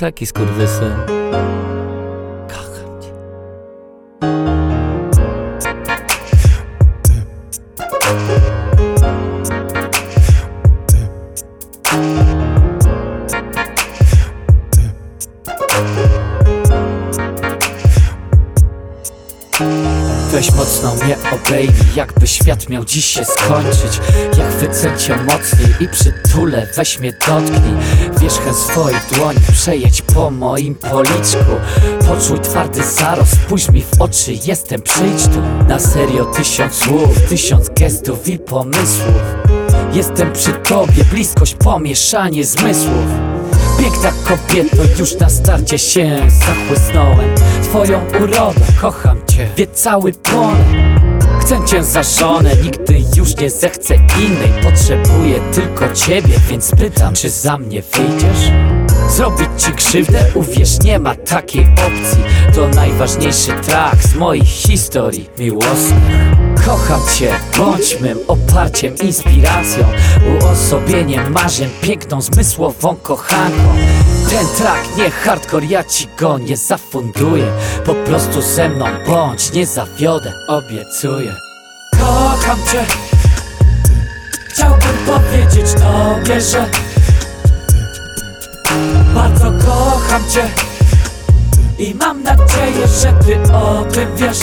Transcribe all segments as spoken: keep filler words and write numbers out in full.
taki skurwysyn. Kocham cię. Weź mocno mnie obejmij, jakby świat miał dziś się skończyć. Ja chwycę cię mocniej i przytulę, weź mnie dotknij. Wierzchem swoich dłoni przejedź po moim policzku. Poczuj twardy zarost, spójrz mi w oczy, jestem, przyjdź tu. Na serio tysiąc słów, tysiąc gestów i pomysłów. Jestem przy tobie, bliskość, pomieszanie zmysłów. Piękna kobieto, już na starcie się zachłysnąłem twoją urodą, kocham cię, wie cały płonę. Chcę cię za żonę, nigdy już nie zechcę innej. Potrzebuję tylko ciebie, więc pytam, czy za mnie wyjdziesz? Zrobić ci krzywdę? Uwierz, nie ma takiej opcji. To najważniejszy track z moich historii miłosnych. Kocham cię, bądź mym oparciem, inspiracją, uosobieniem marzeń, piękną, zmysłową kochanką. Ten track nie hardcore, ja ci go nie zafunduję. Po prostu ze mną bądź, nie zawiodę, obiecuję. Kocham cię, chciałbym powiedzieć tobie, że bardzo kocham cię i mam nadzieję, że ty o tym wiesz.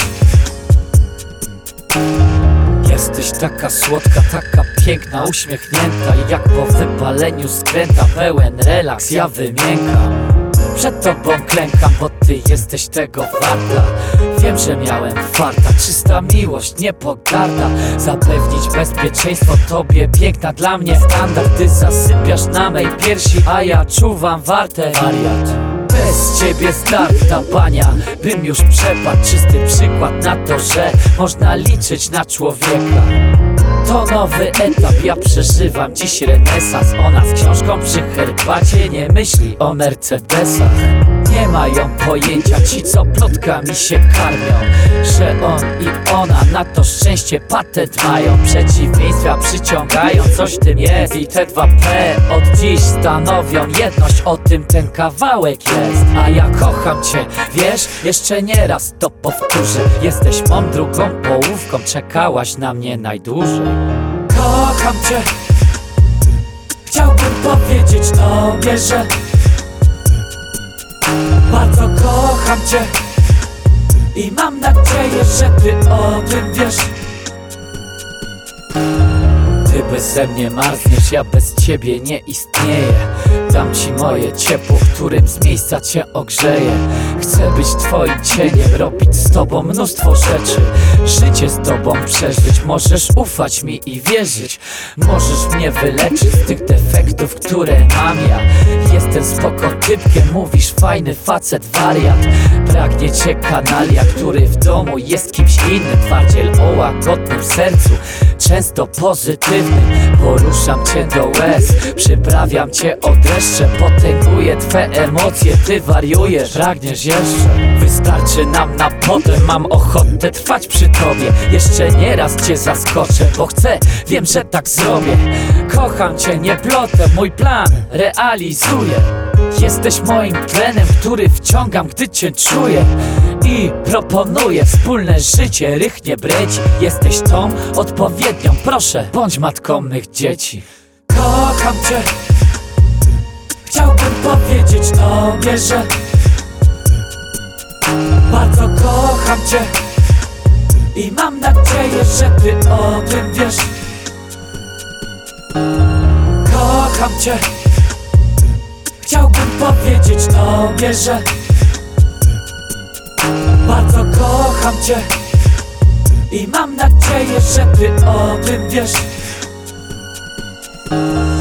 Jesteś taka słodka, taka piękna, uśmiechnięta. I jak po wypaleniu skręta, pełen relaks, ja wymiękam. Przed tobą klękam, bo ty jesteś tego warta. Wiem, że miałem farta, czysta miłość, nie pogarda. Zapewnić bezpieczeństwo tobie, piękna dla mnie standard. Ty zasypiasz na mej piersi, a ja czuwam wartę. Wariat. Bez ciebie starta bania, bym już przepadł. Czysty przykład na to, że można liczyć na człowieka. To nowy etap, ja przeżywam dziś renesans. Ona z książką przy herbacie nie myśli o Mercedesach. Nie mają pojęcia ci, co plotkami się karmią, że on i ona na to szczęście patent mają. Przeciwieństwa przyciągają, coś w tym jest. I te dwa P od dziś stanowią jedność. O tym ten kawałek jest. A ja kocham cię, wiesz, jeszcze nie raz to powtórzę. Jesteś mą drugą połówką, czekałaś na mnie najdłużej. Kocham cię, chciałbym powiedzieć tobie, że bardzo kocham cię i mam nadzieję, że ty o tym wiesz. Ty beze mnie marzniesz, ja bez ciebie nie istnieję. Dam ci moje ciepło, którym z miejsca cię ogrzeję. Chcę być twoim cieniem, robić z tobą mnóstwo rzeczy. Życie z tobą przeżyć, możesz ufać mi i wierzyć. Możesz mnie wyleczyć z tych defektów, które mam ja. Jestem spoko typkiem, mówisz fajny facet, wariat. Pragnie cię kanalia, który w domu jest kimś innym. Twardziel o łagodnym sercu, często pozytywnym. Poruszam cię do łez, przyprawiam cię od dreszcze. Potęguję twe emocje, ty wariujesz, pragniesz jeszcze. Wystarczy nam na potem, mam ochotę trwać przy tobie. Jeszcze nie raz cię zaskoczę, bo chcę, wiem, że tak zrobię. Kocham cię, nie plotę, mój plan realizuję. Jesteś moim tlenem, który wciągam, gdy cię czuję. I proponuję wspólne życie, rychnie breci. Jesteś tą odpowiednią, proszę, bądź matką mych dzieci. Kocham cię, chciałbym powiedzieć tobie, że bardzo kocham cię i mam nadzieję, że ty o tym wiesz. Kocham cię, chciałbym powiedzieć tobie, że bardzo kocham cię i mam nadzieję, że ty o tym wiesz.